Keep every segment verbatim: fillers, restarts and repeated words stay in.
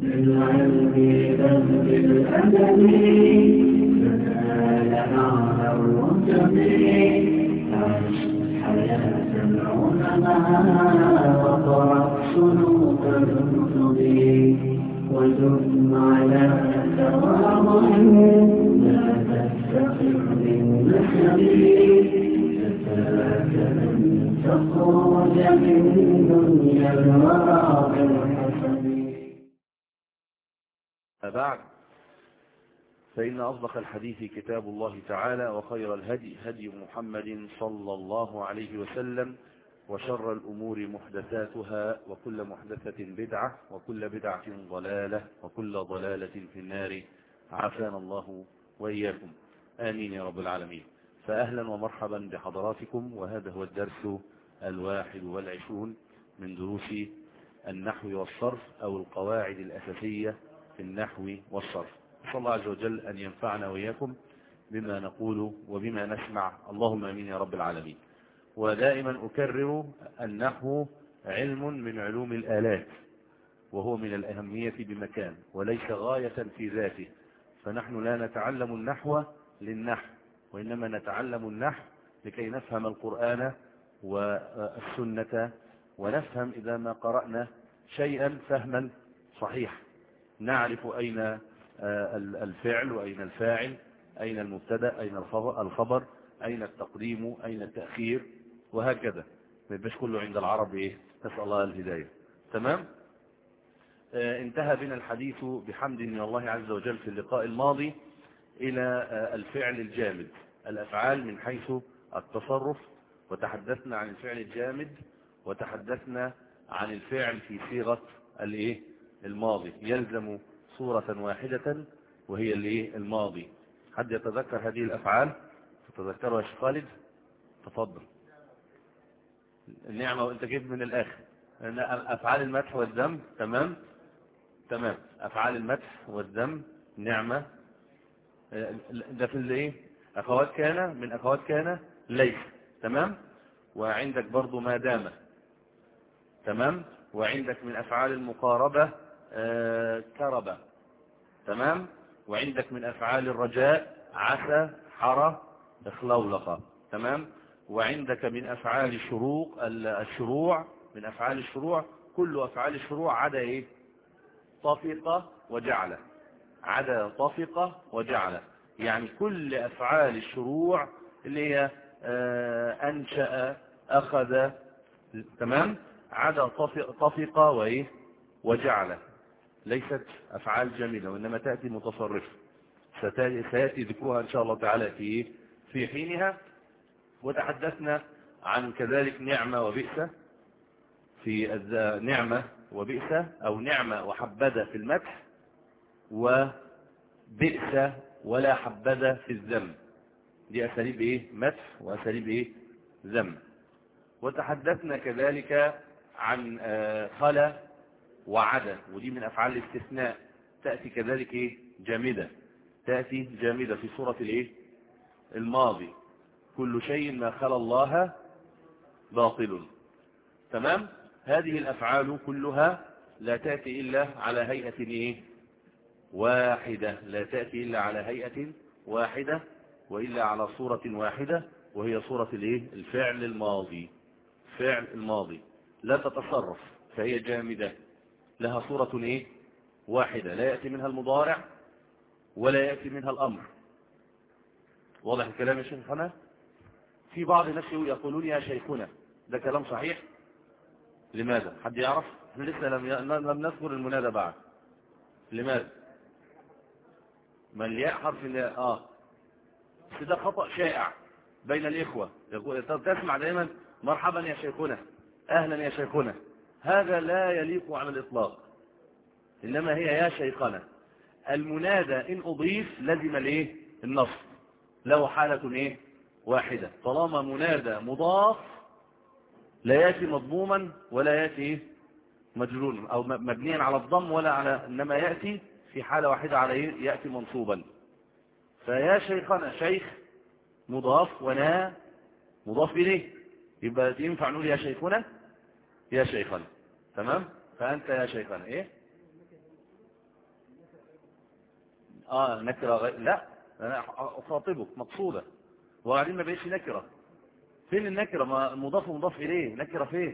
بالعلم بل بالأدب تنال أعلى الرتب عش حياة العلماء وقرأ صنوف الكتب وزد على تواضع لا تستقر بالنسب كفاك أن تخرج من دنيا الورى بالحسب. بعد فإن أصدق الحديث كتاب الله تعالى وخير الهدي هدي محمد صلى الله عليه وسلم وشر الأمور محدثاتها وكل محدثة بدعة وكل بدعة ضلالة وكل ضلالة في النار عافانا الله وإياكم آمين يا رب العالمين. فأهلا ومرحبا بحضراتكم، وهذا هو الدرس الواحد والعشرون من دروس النحو والصرف أو القواعد الأساسية في النحو والصرف. نسأل الله عز وجل أن ينفعنا وإياكم بما نقول وبما نسمع، اللهم آمين يا رب العالمين. ودائما أكرر النحو علم من علوم الآلات، وهو من الأهمية بمكان وليس غاية في ذاته، فنحن لا نتعلم النحو للنحو، وإنما نتعلم النحو لكي نفهم القرآن والسنة، ونفهم إذا ما قرأنا شيئا فهما صحيح، نعرف أين الفعل وأين الفاعل، أين المبتدأ، أين الخبر، أين التقديم، أين التأخير، وهكذا. ما يبقاش كله عند العرب إيه؟ نسأل الله الهداية. تمام؟ آه انتهى بنا الحديث بحمد من الله عز وجل في اللقاء الماضي إلى آه الفعل الجامد، الأفعال من حيث التصرف، وتحدثنا عن الفعل الجامد، وتحدثنا عن الفعل في صيغة الإيه؟ الماضي، يلزم صورة واحدة وهي الإيه؟ الماضي. حد يتذكر هذه الأفعال؟ تتذكرها يا شيخ خالد؟ تفضل. النعمة، وانت جيت من الآخر. أفعال المدح والذم. تمام تمام أفعال المدح والذم، نعمة، ده في الإيه؟ أخوات كان، من أخوات كان ليس. تمام. وعندك برضو ما دام. تمام. وعندك من أفعال المقاربة آه كربة. تمام. وعندك من أفعال الرجاء عسى، حرى، اخلولقة. تمام. وعندك من أفعال الشروق الشروع، من أفعال الشروع كل أفعال الشروع عدا إيه؟ طفق وجعل، عدا طفق وجعل، يعني كل أفعال الشروع اللي هي آه أنشأ، أخذ. تمام. عدا طفق, طفق وإيه؟ وجعل، ليست أفعال جميلة، وإنما تأتي متصرفة، سيأتي ذكرها إن شاء الله تعالى في في حينها. وتحدثنا عن كذلك نعمة وبئس، في نعمة وبئس أو نعمة وحبذا في المدح، وبئس ولا حبذا في الذم. دي أساليب إيه؟ مدح وأساليب إيه؟ ذم. وتحدثنا كذلك عن خلا وعدا، ودي من أفعال الاستثناء، تأتي كذلك إيه؟ جامدة، تأتي جامدة في صورة الإيه؟ الماضي. كل شيء ما خلا الله باطل. تمام. هذه الأفعال كلها لا تأتي إلا على هيئة إيه؟ واحدة، لا تأتي إلا على هيئة واحدة، وإلا على صورة واحدة، وهي صورة الإيه؟ الفعل الماضي. فعل الماضي لا تتصرف، فهي جامدة، لها صورة إيه؟ واحدة، لا يأتي منها المضارع ولا يأتي منها الأمر. واضح الكلام يا شيخنا؟ في بعض الناس يقولون يا شيخنا، ده كلام صحيح؟ لماذا؟ حد يعرف؟ احنا لسه لم لم نذكر المنادى بعد. لماذا؟ ما الياء حرف الياء. اه بس ده خطأ شائع بين الإخوة، يقول تسمع دائما مرحبا يا شيخنا، أهلا يا شيخنا. هذا لا يليق على الإطلاق، إنما هي يا شيخنا. المنادى إن أضيف لازم الإيه؟ النصب، له حالة إيه؟ واحدة. طالما منادى مضاف لا يأتي مضموما ولا يأتي مجرورا أو مبنيا على الضم ولا على، إنما يأتي في حالة واحدة على إيه؟ يأتي منصوبا. فيا شيخنا، شيخ مضاف ونا مضاف إليه، يبقى ينفع نقول يا شيخنا، يا شيخنا. تمام. فأنت يا شيخنا إيه؟ اه نكرة غير لا انا اخاطبك مقصودة وبعدين ما بقيتش نكرة. فين النكرة؟ ما مضاف ومضاف اليه، نكرة فين؟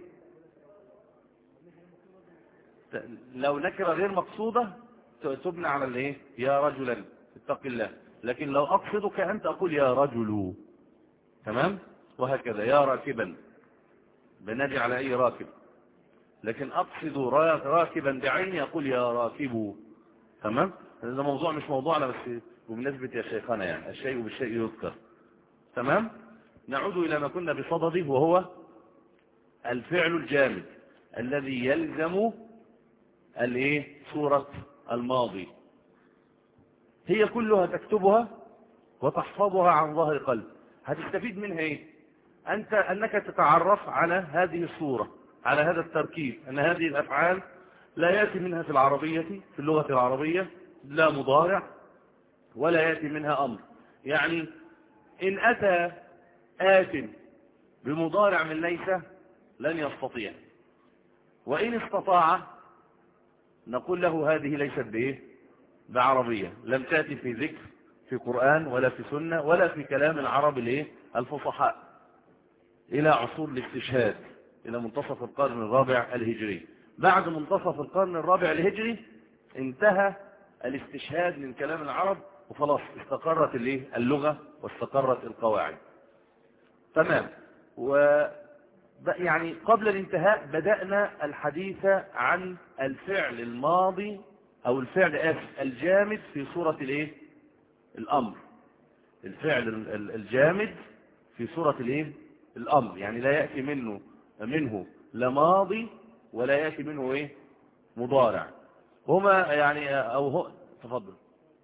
لو نكرة غير مقصودة تبنى على الايه؟ يا رجلا اتق الله. لكن لو اقصدك انت اقول يا رجل. تمام. وهكذا يا راكبا بنادي على اي راكب. لكن اقصد راكبا بعيني اقول يا راكب. تمام. هذا موضوع مش موضوعنا بس وبمناسبة يا شيخنا يعني الشيء بالشيء يذكر. تمام. نعود الى ما كنا بصدده وهو الفعل الجامد الذي يلزم الايه؟ صورة الماضي. هي كلها تكتبها وتحفظها عن ظهر قلب. هتستفيد منها ايه؟ انت انك تتعرف على هذه الصورة، على هذا التركيب، ان هذه الافعال لا يأتي منها في العربية في اللغة العربية لا مضارع ولا يأتي منها امر. يعني ان اتى آت بمضارع من ليس لن يستطيع، وان استطاع نقول له هذه ليست بايه؟ بعربية، لم تأتي في ذكر في قرآن ولا في سنة ولا في كلام العرب الايه؟ الفصحاء الى عصور الاستشهاد، الى منتصف القرن الرابع الهجري. بعد منتصف القرن الرابع الهجري انتهى الاستشهاد من كلام العرب وخلاص استقرت الايه؟ اللغة واستقرت القواعد. تمام. و يعني قبل الانتهاء بدأنا الحديث عن الفعل الماضي او الفعل اسف الجامد في صورة الايه؟ الامر. الفعل الجامد في صورة الايه؟ الامر، يعني لا يأتي منه منه لا ماضي ولا يأتي منه ايه؟ مضارع. هما يعني او هو تفضل.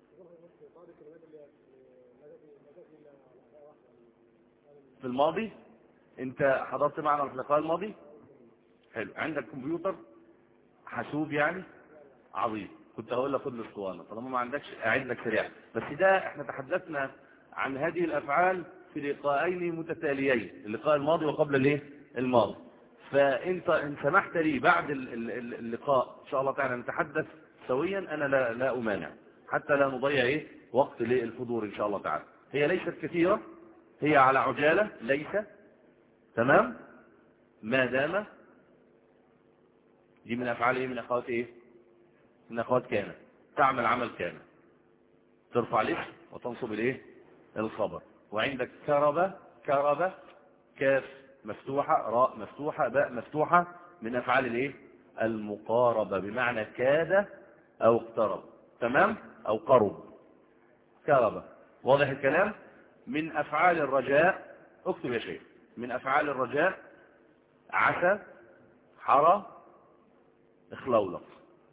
في الماضي انت حضرت معنا في اللقاء الماضي؟ حلو. عندك كمبيوتر حاسوب يعني عظيم، كنت هقول لك خد الاسطوانه طالما ما عندكش اعد لك سريعا. بس ده احنا تحدثنا عن هذه الافعال في لقاءين متتاليين، اللقاء الماضي وقبل الايه؟ الماضي. فانت ان سمحت لي بعد اللقاء ان شاء الله تعالى نتحدث سويا، انا لا لا امانع حتى لا نضيع ايه؟ وقت للفضول ان شاء الله تعالى. هي ليست كثيره، هي على عجاله ليس. تمام. ما دام دي من افعال ايه؟ من اخوات ايه؟ من اخوات كان. تعمل عمل كان، ترفع الاسم وتنصب الايه؟ الخبر. وعندك كرب، كرب كاف مفتوحة راء مفتوحة باء مفتوحة، من افعال الايه؟ المقاربة، بمعنى كاد او اقترب. تمام. او قرب. كرب. واضح الكلام. من افعال الرجاء اكتب يا شيخ. من افعال الرجاء عسى حرى اخلولق.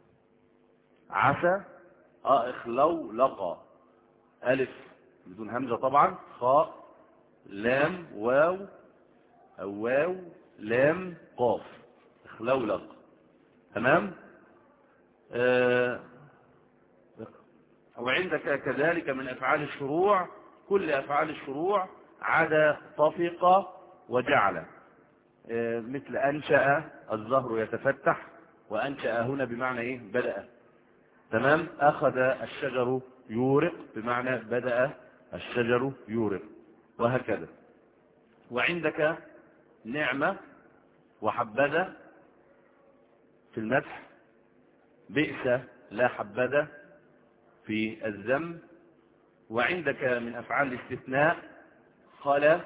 عسى اه اخلولق، الف بدون همزة طبعا، خاء لام واو او واو لام قاف اخلولق. تمام. آه وعندك كذلك من افعال الشروع كل افعال الشروع عدا طفق وجعل. آه مثل انشأ الزهر يتفتح، وانشأ هنا بمعنى ايه؟ بدأ. تمام. اخذ الشجر يورق بمعنى بدأ الشجر يورق، وهكذا. وعندك نعمة وحبذا في المدح، بئس لا حبذا في الذم. وعندك من افعال الاستثناء خلا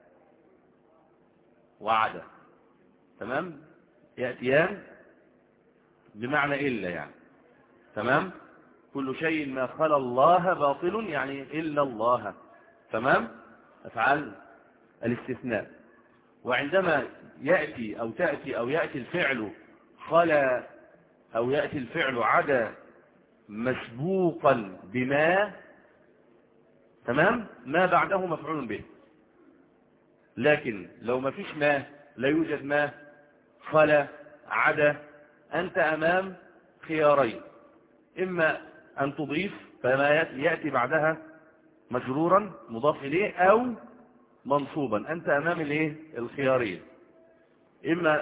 وعدا. تمام. يأتيان بمعنى إلا يعني. تمام. كل شيء ما خلا الله باطل، يعني إلا الله. تمام. أفعال الاستثناء. وعندما يأتي أو تأتي أو يأتي الفعل خلا أو يأتي الفعل عدا مسبوقا بما، تمام، ما بعده مفعول به. لكن لو ما فيش ما، لا يوجد ما، خلا عدا، أنت أمام خيارين: إما أن تضيف فما يأتي بعدها مجرورا مضاف إليه أو منصوبا، أنت أمام الايه؟ الخيارين، إما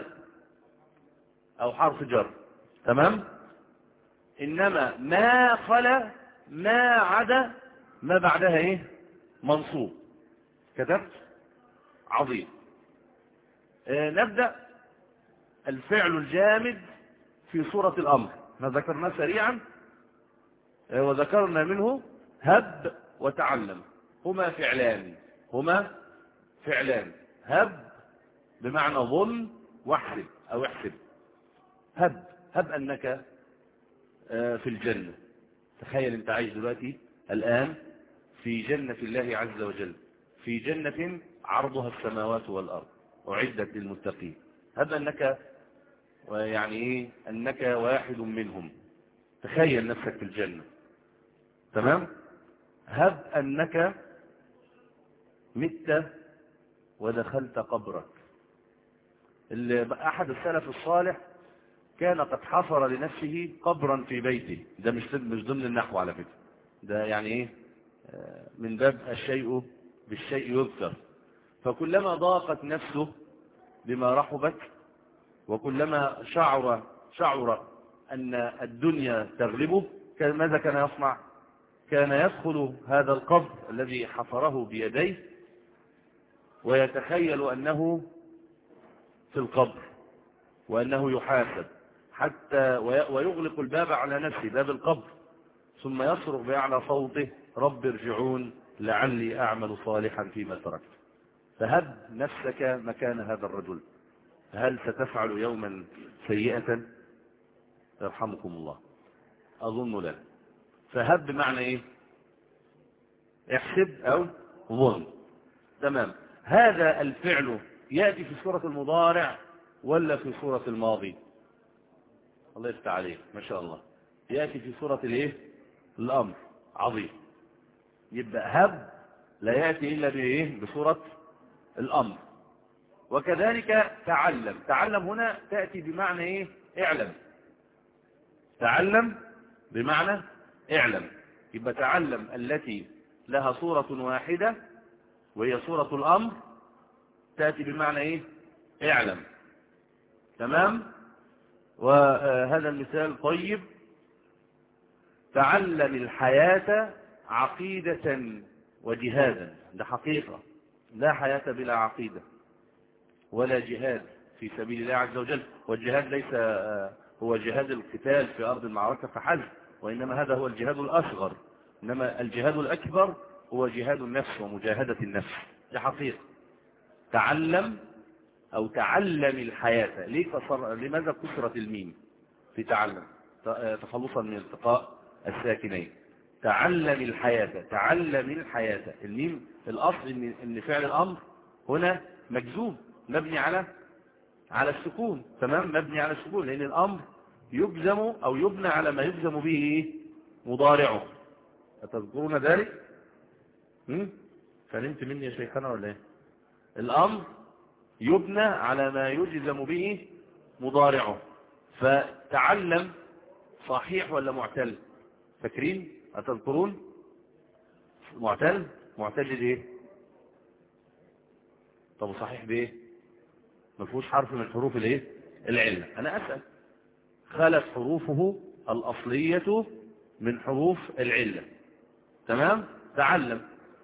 أو حرف جر. تمام. إنما ما خلا ما عدا ما بعدها ايه منصوب. كتبت عظيم. آه نبدأ الفعل الجامد في صورة الأمر. ذكرنا سريعا آه وذكرنا منه هب وتعلم، هما فعلان هما فعلان هب بمعنى ظن واحسب أو احسب. هب هب أنك آه في الجنة. تخيل أنت عايش دلوقتي الآن في جنة الله عز وجل، في جنة عرضها السماوات والأرض أعدت للمتقين. هب أنك يعني إيه أنك واحد منهم. تخيل نفسك في الجنة. تمام. هب أنك مت ودخلت قبرك. أحد السلف الصالح كان قد حفر لنفسه قبرا في بيته. ده مش مش ضمن النحو على فكرة، ده يعني إيه من باب الشيء بالشيء يذكر. فكلما ضاقت نفسه بما رحبت وكلما شعر شعر أن الدنيا تغلبه كان ماذا كان يصنع؟ كان يدخل هذا القبر الذي حفره بيديه ويتخيل أنه في القبر وأنه يحاسب حتى ويغلق الباب على نفسه، باب القبر، ثم يصرخ بأعلى صوته رب ارجعون لعلي أعمل صالحا فيما تركت. فهب نفسك مكان هذا الرجل. هل ستفعل يوما سيئة؟ يرحمكم الله. أظن لا. فهب بمعنى إيه؟ احسب أو ظن. تمام. هذا الفعل يأتي في سورة المضارع ولا في سورة الماضي؟ الله يفتح عليك ما شاء الله. يأتي في سورة الايه الأمر. عظيم. يبقى هب لا يأتي إلا بإيه بسورة الأمر. وكذلك تعلم. تعلم هنا تأتي بمعنى إيه اعلم. تعلم بمعنى اعلم. يبقى تعلم التي لها صورة واحدة وهي صورة الأمر تأتي بمعنى إيه اعلم. تمام. وهذا المثال طيب. تعلم الحياة عقيدة وجهادا. ده حقيقة. لا حياة بلا عقيدة ولا جهاد في سبيل الله عز وجل. والجهاد ليس هو جهاد القتال في أرض المعركة فحسب، وإنما هذا هو الجهاد الأصغر. إنما الجهاد الأكبر هو جهاد النفس ومجاهدة النفس. ده حقيقة. تعلم أو تعلم الحياة. ليه كسر؟ لماذا كسرت الميم في تعلم؟ تخلصا من التقاء الساكنين. تعلم الحياة. تعلم الحياة. الميم الأصل إن إن فعل الأمر هنا مجزوم مبني على على السكون. تمام. مبني على السكون لأن الأمر يجزم أو يبنى على ما يجزم به مضارعه. أتذكرون ذلك؟ هم؟ فنمت مني يا شيخنا ولا ايه؟ الأمر يبنى على ما يجزم به مضارعه. فتعلم صحيح ولا معتل؟ فاكرين؟ أتذكرون؟ معتل. معتل ايه؟ طب صحيح بايه؟ ما فيهوش حرف من حروف الايه العلة. انا اسأل. خلت حروفه الأصلية من حروف العلة. تمام. تعلم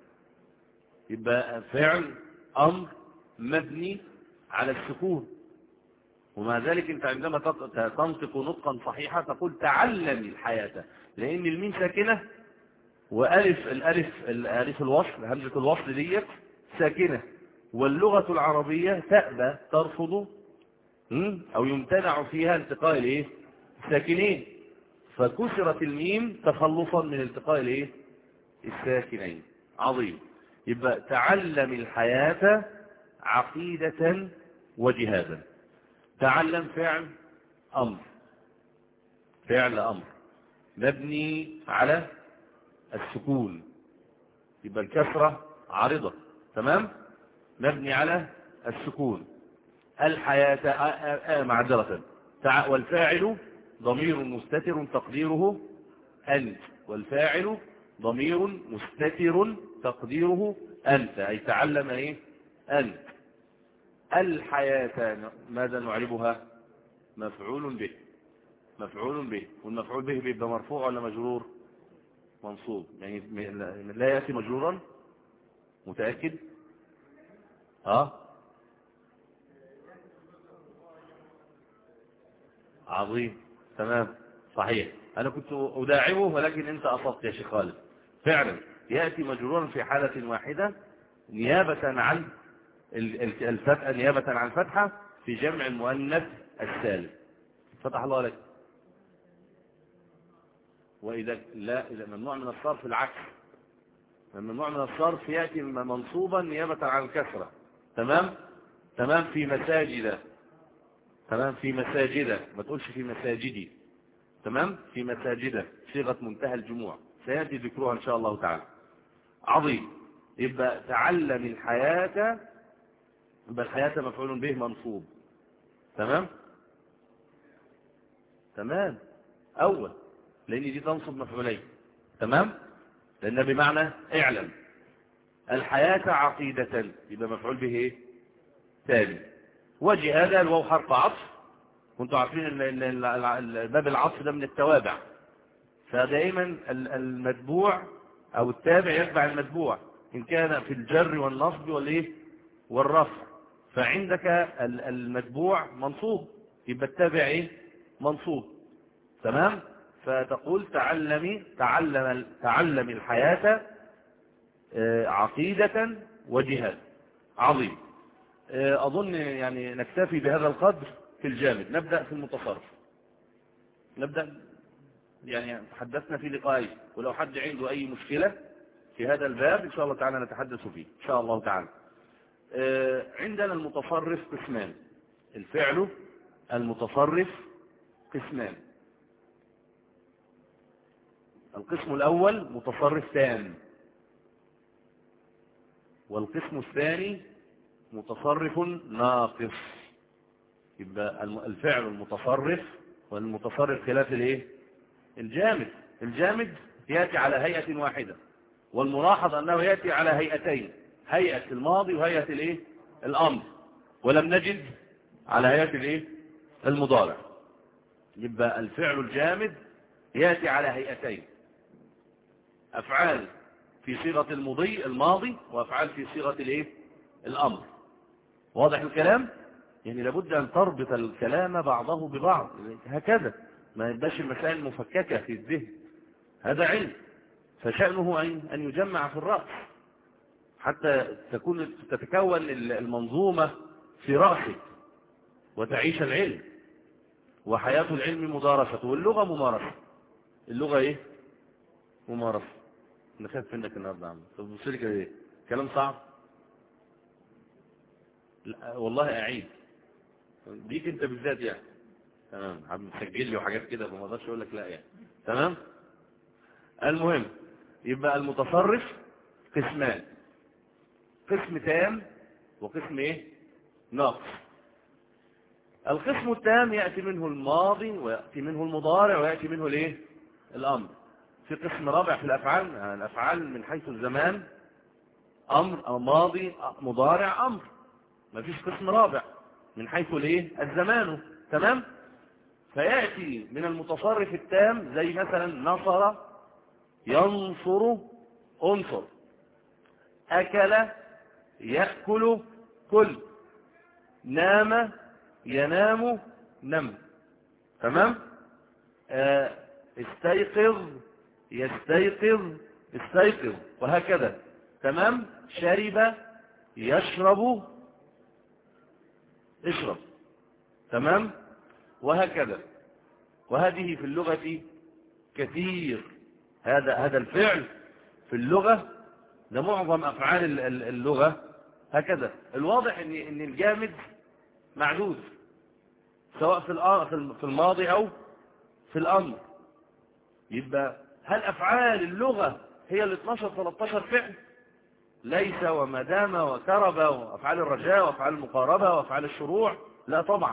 يبقى فعل أمر مبني على السكون. ومع ذلك انت عندما تنطق نطقا صحيحا تقول تعلم الحياة، لان الميم ساكنة وألف الألف الألف الوصل همزة الوصل ديت ساكنة، واللغة العربية تأبى ترفض أو يمتنع فيها التقاء الايه الساكنين، فكسرت الميم تخلصا من التقاء الايه الساكنين. عظيم. يبقى تعلم الحياة عقيدة وجهادا. تعلم فعل أمر. فعل أمر مبني على السكون، يبقى الكسرة عارضة. تمام. مبني على السكون. الحياة آه آه معذرة. والفاعل ضمير مستتر تقديره أنت. والفاعل ضمير مستتر تقديره أنت، أي تعلم إيه أنت. الحياة ماذا نعربها؟ مفعول به. مفعول به. والمفعول به بيبقى مرفوع ولا مجرور؟ منصوب، يعني لا يأتي مجرورا. متأكد؟ اه عظيم، تمام، صحيح. انا كنت اداعبه ولكن انت اصبت يا شيخ خالد. فعلا يأتي مجرورا في حالة واحدة نيابة عن الفتحة، نيابة عن فتحة في جمع المؤنث السالم. فتح الله لك. وإذا لا، إذا ممنوع من الصرف العكس، ممنوع من الصرف يأتي منصوبا نيابة عن الكسرة. تمام تمام. في مساجد، تمام، في مساجد، ما تقولش في مساجدي. تمام، في مساجد صيغة منتهى الجموع، سيأتي ذكرها إن شاء الله تعالى. عظيم. يبقى تعلم الحياة، يبقى الحياة مفعول به منصوب. تمام تمام. أول، لأن دي تنصب مفعولين. تمام، لأن بمعنى اعلم الحياة عقيدة، يبقى مفعول به ايه؟ ثاني. وجهاد الواو حرف عطف، كنتوا عارفين ان باب العطف ده من التوابع، فدائما المتبوع او التابع يتبع المتبوع ان كان في الجر والنصب والايه والرفع. فعندك المتبوع منصوب، يبقى التابع ايه؟ منصوب. تمام. فتقول تعلمي، تعلم تعلم الحياة عقيدة وجهاد. عظيم. أظن يعني نكتفي بهذا القدر في الجامد. نبدأ في المتصرف. نبدأ، يعني تحدثنا في لقائي، ولو حد عنده أي مشكلة في هذا الباب إن شاء الله تعالى نتحدث فيه إن شاء الله تعالى. عندنا المتصرف قسمان. الفعل المتصرف قسمان. القسم الأول متصرف تام، والقسم الثاني متصرف ناقص. يبقى الفعل المتصرف والمتصرف خلاف الايه؟ الجامد. الجامد يأتي على هيئة واحدة، والملاحظ أنه يأتي على هيئتين، هيئة الماضي وهيئة الايه؟ الأمر، ولم نجد على هيئة الايه؟ المضارع. يبقى الفعل الجامد يأتي على هيئتين، أفعال في صيغة المضي الماضي، وأفعال في صيغة الايه؟ الأمر. واضح الكلام؟ يعني لابد أن تربط الكلام بعضه ببعض هكذا، ما يبقاش المسائل مفككة في الذهن. هذا علم، فشأنه أن يجمع في الرأس حتى تكون تتكون المنظومة في رأسك وتعيش العلم. وحياة العلم مدارسة، واللغة ممارسة. اللغة ايه؟ ممارسة. نخاف منك النهارده يا عم. طب بص لي كده، ايه كلام صعب؟ لا والله اعيد ديك انت بالذات يعني. تمام، عم مسجل لي وحاجات كده فما اقدرش اقول لك لا يعني. تمام. المهم، يبقى المتصرف قسمان، قسم تام وقسم ايه؟ ناقص. القسم التام يأتي منه الماضي ويأتي منه المضارع ويأتي منه الايه؟ الامر. في قسم رابع في الافعال، يعني الافعال من حيث الزمان امر او ماضي مضارع امر. ما فيش قسم رابع من حيث الايه؟ الزمان. تمام. فيأتي من المتصرف التام زي مثلا نصر ينصر انصر، اكل يأكل كل، نام ينام نم. تمام. آه استيقظ يستيقظ استيقظ، وهكذا. تمام. شرب يشرب اشرب. تمام، وهكذا. وهذه في اللغة كثير. هذا هذا الفعل في اللغة ده معظم أفعال اللغة هكذا. الواضح ان ان الجامد معدود سواء في في الماضي او في الامر. يبقى هل افعال اللغة هي ال اثناشر ثلاثة عشر فعل؟ ليس وما دام وكرب وافعال الرجاء وافعال المقاربة وافعال الشروع، لا طبعا.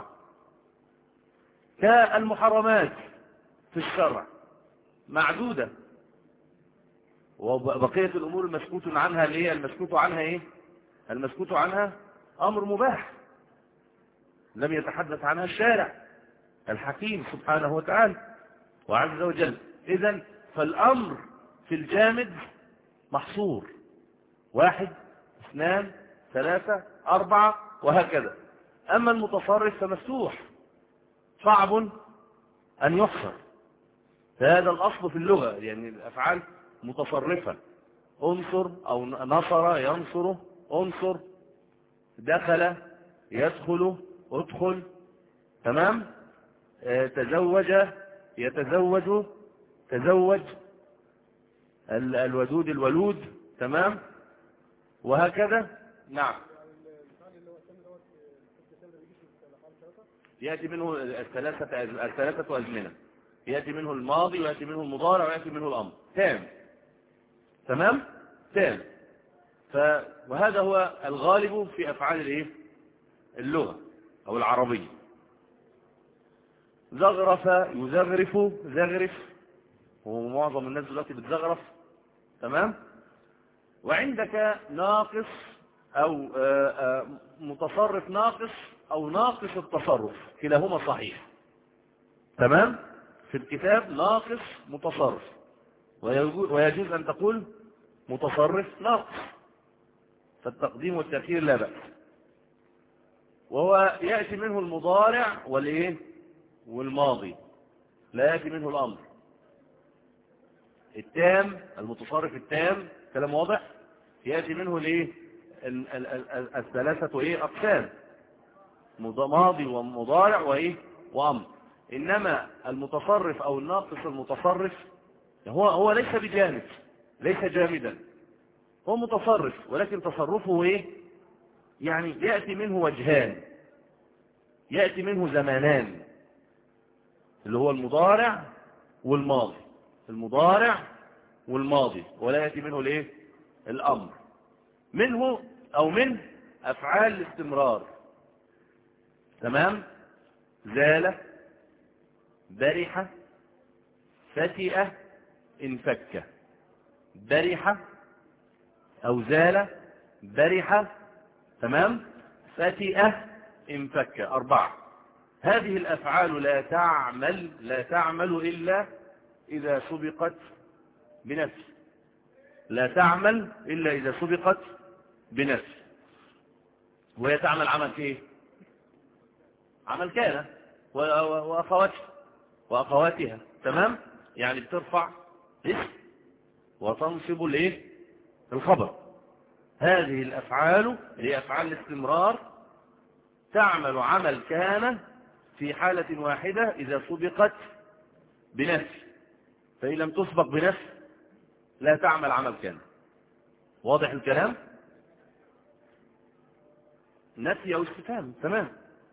كالمحرمات في الشرع معدودة، وبقية الامور المسكوت عنها اللي هي المسكوت عنها ايه؟ المسكوت عنها امر مباح لم يتحدث عنها الشارع الحكيم سبحانه وتعالى وعز وجل. اذن فالامر في الجامد محصور، واحد اثنان ثلاثة أربعة وهكذا. أما المتصرف فمفتوح صعب أن يحصر. فهذا الأصل في اللغة، يعني الأفعال متصرفة. انصر أو نصر ينصر، انصر، دخل يدخل، ادخل، تمام. آه تزوج يتزوج، تزوج، الودود الولود، تمام، وهكذا. نعم. يأتي منه الثلاثة الثلاثة أزمنة، يأتي منه الماضي ويأتي منه المضارع ويأتي منه الأمر تام، تمام، تام. ف... وهذا هو الغالب في أفعال الايه اللغة أو العربية. زغرف يزغرف، زغرف، ومعظم الناس دلوقتي بتزغرف، تمام. وعندك ناقص أو متصرف ناقص أو ناقص التصرف، كلاهما صحيح، تمام. في الكتاب ناقص متصرف، ويجوز أن تقول متصرف ناقص، فالتقديم والتأخير لا بأس. وهو يأتي منه المضارع والإيه والماضي، لا يأتي منه الأمر. التام المتصرف التام، كلام واضح، يأتي منه الايه الثلاثة ايه اقسام، ماضي ومضارع وايه وامر. انما المتصرف او الناقص المتصرف هو هو ليس بجامد، ليس جامدا، هو متصرف، ولكن تصرفه ايه يعني يأتي منه وجهان، يأتي منه زمانان، اللي هو المضارع والماضي، المضارع والماضي، ولا يأتي منه الايه الامر. منه او من افعال الاستمرار، تمام. زال، برح، فتئ، انفك. برح او زال، برح، تمام، فتئ، انفك، اربعة. هذه الافعال لا تعمل لا تعمل الا اذا سبقت بنفس، لا تعمل الا اذا سبقت بنفس. وهي تعمل عمل ايه؟ عمل كان واخواتها واخواتها، تمام. يعني بترفع اسم وتنصب الايه الخبر. هذه الافعال هي افعال الاستمرار، تعمل عمل كان في حالة واحدة اذا سبقت بنفس، فإن لم تسبق بنفس لا تعمل عمل كان. واضح الكلام؟ نفي او استفهام، تمام.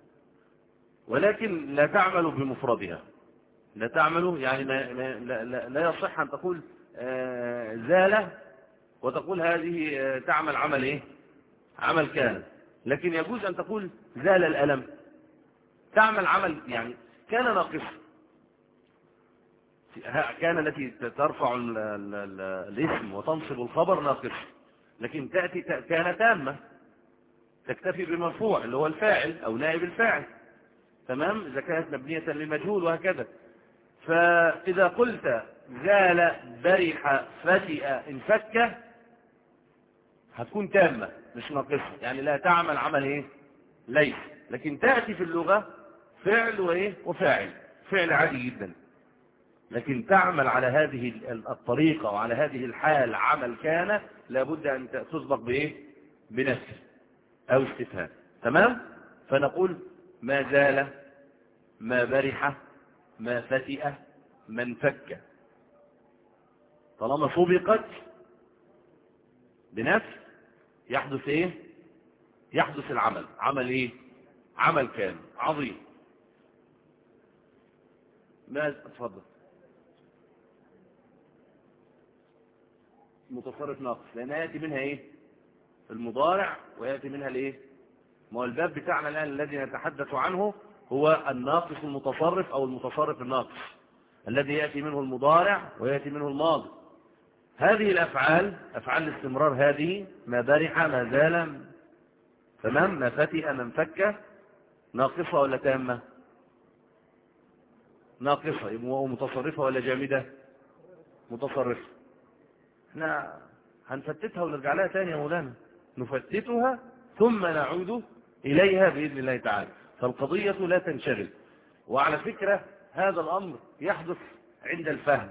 ولكن لا تعمل بمفردها، لا تعمل يعني ما لا, لا, لا يصح ان تقول آه زال وتقول هذه آه تعمل عمل ايه عمل كان. لكن يجوز ان تقول زال الالم، تعمل عمل يعني كان ناقصا، كان التي ترفع ال ال ال الاسم وتنصب الخبر ناقص، لكن تأتي كان تامة تكتفي بمرفوع اللي هو الفاعل او نائب الفاعل، تمام، اذا كانت مبنية للمجهول وهكذا. فاذا قلت زال، برح، فتئ، انفك هتكون تامة مش ناقصة، يعني لا تعمل عمل ايه ليس. لكن تأتي في اللغة فعل وايه وفاعل، فعل عادي جدا، لكن تعمل على هذه الطريقة وعلى هذه الحال عمل كان لابد ان تسبق بايه بنفس او استفهام، تمام. فنقول ما زال، ما برح، ما فتئ، ما انفك، طالما سبقت بنفس يحدث ايه يحدث العمل، عمل ايه عمل كان عظيم. ما اتفضل. متصرف ناقص لان ياتي منها ايه المضارع وياتي منها الايه ما هو الباب بتاعنا الان الذي نتحدث عنه هو الناقص المتصرف او المتصرف الناقص الذي ياتي منه المضارع وياتي منه الماضي. هذه الافعال افعال الاستمرار هذه ما برح، ما زال، تمام، ما فتئ، ما انفك، ناقصة ولا تامة؟ ناقصة. ومتصرفة ولا جامدة؟ متصرفة. احنا هنفتتها ونرجع لها تاني يا مولانا، نفتتها ثم نعود إليها بإذن الله تعالى. فالقضية لا تنشغل. وعلى فكرة هذا الأمر يحدث عند الفهم،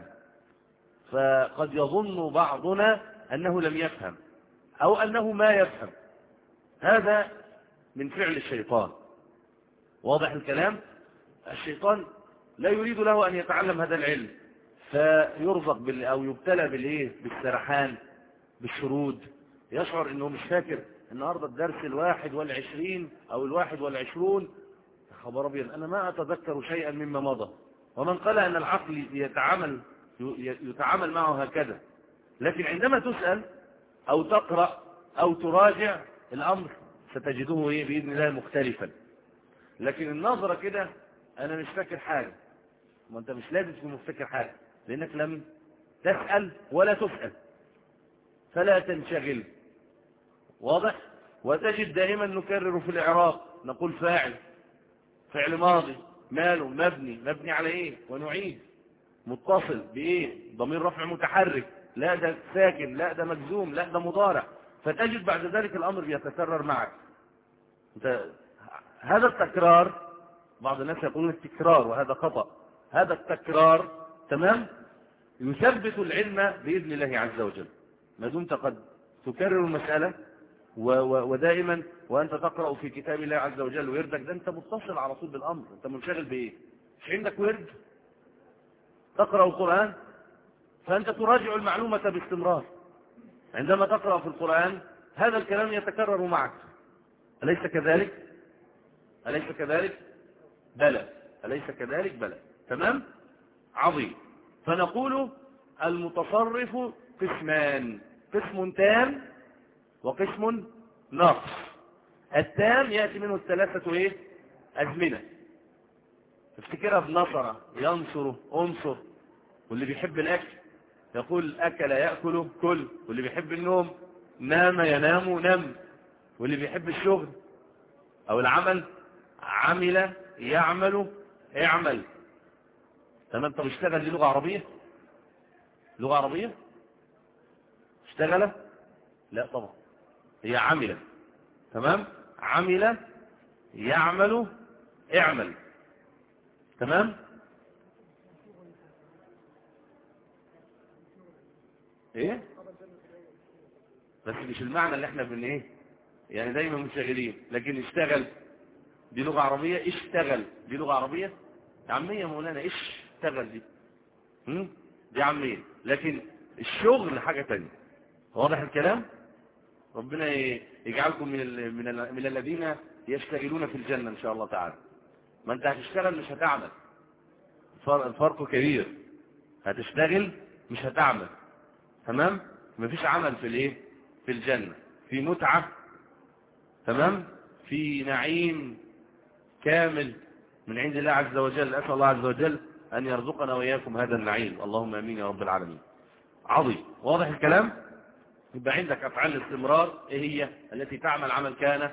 فقد يظن بعضنا أنه لم يفهم أو أنه ما يفهم، هذا من فعل الشيطان. واضح الكلام؟ الشيطان لا يريد له أن يتعلم هذا العلم، فيرزق بال أو يبتلى بالإيه؟ بالسرحان، بالشرود، يشعر أنه مش فاكر النهاردة الدرس الواحد والعشرين أو الواحد والعشرون، خبر أبيض أنا ما أتذكر شيئا مما مضى. ومن قال أن العقل يتعامل يتعامل معه هكذا، لكن عندما تسأل أو تقرأ أو تراجع الأمر ستجده إيه بإذن الله مختلفا. لكن النظرة كده أنا مش فاكر حاجة، ما أنت مش لازم تكون مفتكر حاجة لأنك لم تسأل ولا تسأل، فلا تنشغل. واضح؟ وتجد دائما نكرر في الإعراب، نقول فاعل، فعل ماضي، ماله، مبني، مبني على إيه، ونعيد، متصل بإيه، ضمير رفع متحرك، لا ده ساكن، لا ده مجزوم، لا ده مضارع. فتجد بعد ذلك الأمر بيتكرر معك. انت هذا التكرار، بعض الناس يقولون التكرار وهذا خطأ، هذا التكرار تمام يثبت العلم بإذن الله عز وجل. ما دمت قد تكرر المسألة و و ودائما وأنت تقرأ في كتاب الله عز وجل ويردك، ده أنت متصل على طول بالأمر. أنت منشغل بإيه؟ مش عندك ورد تقرأ القرآن، فأنت تراجع المعلومة باستمرار. عندما تقرأ في القرآن هذا الكلام يتكرر معك، أليس كذلك؟ أليس كذلك؟ بلى. أليس كذلك؟ بلى. تمام؟ عظيم. فنقول المتصرف قسمان، قسم تام وقسم ناقص. التام يأتي منه الثلاثة ايه؟ أزمنة. افتكرها بنصر، ينصر، انصر. واللي بيحب الأكل يقول أكل يأكل كل، واللي بيحب النوم نام ينام نم، واللي بيحب الشغل أو العمل عمل يعمل اعمل. تمام؟ طب اشتغل دي لغة عربية؟ لغة عربية؟ اشتغل؟ لا طبعا، هي عمل. تمام؟ عمل يعمل اعمل. تمام؟ ايه؟ بس مش المعنى اللي احنا بن ايه يعني دايما منشغلين. لكن اشتغل دي لغة عربية، اشتغل دي لغة عربية عامية مولانا، اشتغل دي هم؟ دي عامية. لكن الشغل حاجة تانية. واضح الكلام؟ ربنا يجعلكم من ال من, ال من الذين يشتغلون في الجنة إن شاء الله تعالى. ما انت هتشتغل مش هتعمل، الفرق كبير. هتشتغل مش هتعمل. تمام؟ مفيش عمل في الايه في الجنة، في متعة. تمام؟ في نعيم كامل من عند الله عز وجل. أسأل الله عز وجل أن يرزقنا وإياكم هذا النعيم، اللهم آمين يا رب العالمين. عظيم. واضح الكلام؟ يبقى عندك أفعال الاستمرار ايه هي؟ التي تعمل عمل كان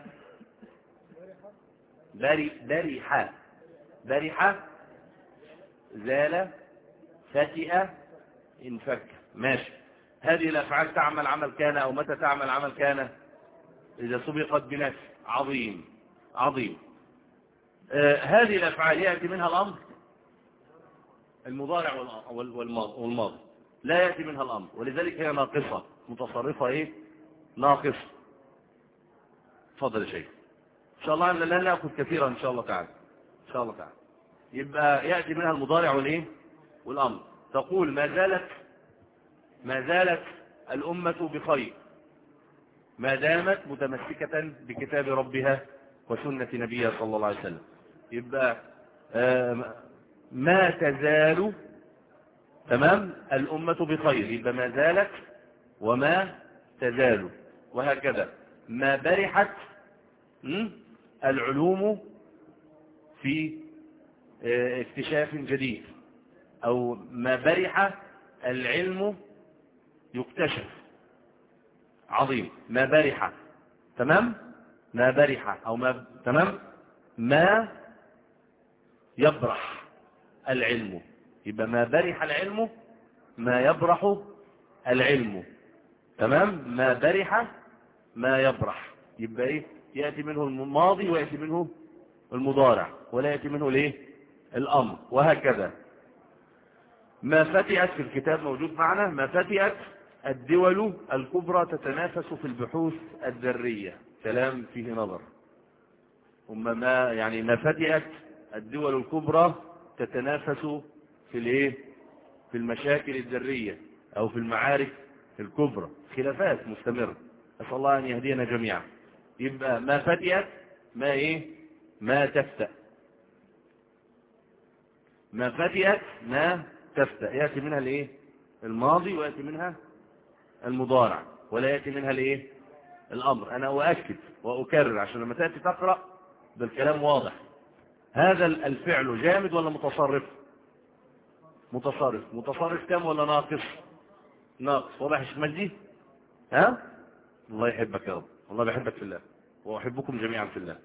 بري بريحة بريحة زال فتئ انفك. ماشي. هذه الأفعال تعمل عمل كان، أو متى تعمل عمل كان؟ إذا سبقت بنفس. عظيم عظيم. آه هذه الأفعال يأتي منها الأمر المضارع والماضي، لا يأتي منها الأمر، ولذلك هي ناقصة. متصرفة ايه؟ ناقصة. تفضل يا شيخ. ان شاء الله لا نأخذ كثيرا ان شاء الله تعالى. ان شاء الله تعالى. يبقى يأتي منها المضارع والايه والأمر. تقول ما زالت ما زالت الأمة بخير ما دامت متمسكة بكتاب ربها وسنة نبيها صلى الله عليه وسلم. يبقى آه ما تزال تمام الأمة بخير، يبقى ما زالت وما تزال، وهكذا. ما برحت العلوم في اكتشاف جديد، أو ما برح العلم يكتشف. عظيم. ما برح. تمام؟ ما برح أو ما تمام ما يبرح العلم. يبقى ما برح العلم ما يبرح العلم. تمام. ما برح ما يبرح، يبقى ايه؟ يأتي منه الماضي ويأتي منه المضارع، ولا يأتي منه الايه؟ الامر، وهكذا. ما فتئت في الكتاب موجود معنا. ما فتئت الدول الكبرى تتنافس في البحوث الذرية، كلام فيه نظر. أما ما يعني ما فتئت الدول الكبرى تتنافس في الايه؟ في المشاكل الذرية او في المعارك الكبرى، خلافات مستمرة. أسأل الله أن يهدينا جميعا. يبقى ما فتئت ما ايه؟ ما تفتأ. ما فتئت ما تفتأ، يأتي منها الايه؟ الماضي، ويأتي منها المضارع، ولا يأتي منها الايه؟ الامر. انا اؤكد واكرر عشان لما تأتي تقرأ بالكلام واضح. هذا الفعل جامد ولا متصرف؟ متصرف. متصرف كم ولا ناقص؟ ناقص. واضح يا شيخ مجدي؟ ها؟ الله يحبك يا رب، الله بيحبك في الله، واحبكم جميعا في الله.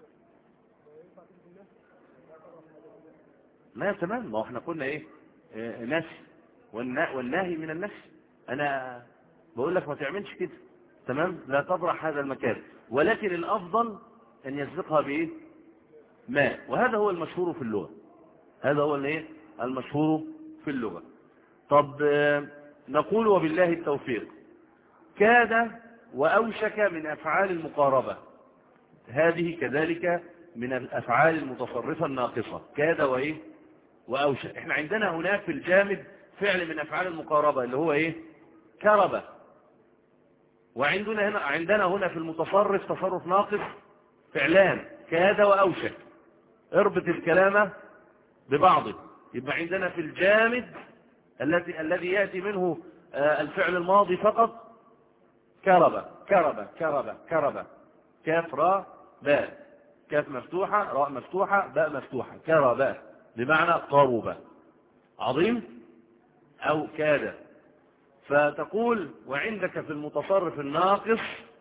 ما تمام، ما احنا قلنا ايه؟ اه نفي، والنهي من النفي. انا بقول لك ما تعملش كده، تمام؟ لا تبرح هذا المكان، ولكن الافضل ان يسبقها بايه؟ ما. وهذا هو المشهور في اللغة، هذا هو الايه؟ المشهور في اللغة. طب اه نقول وبالله التوفيق. كاد واوشك من افعال المقاربة، هذه كذلك من الافعال المتصرفة الناقصة. كاد وايه؟ واوشك. احنا عندنا هنا في الجامد فعل من افعال المقاربة اللي هو ايه؟ كربة. وعندنا هنا عندنا هنا في المتصرف تصرف ناقص فعلان، كاد واوشك. اربط الكلام ببعضه. يبقى عندنا في الجامد الذي الذي ياتي منه الفعل الماضي فقط كربة كربة كربة كربة، كاف راء باء، كاف مفتوحة راء مفتوحة باء مفتوحة، كربة بمعنى قرب. عظيم. او كاد. فتقول وعندك في المتصرف الناقص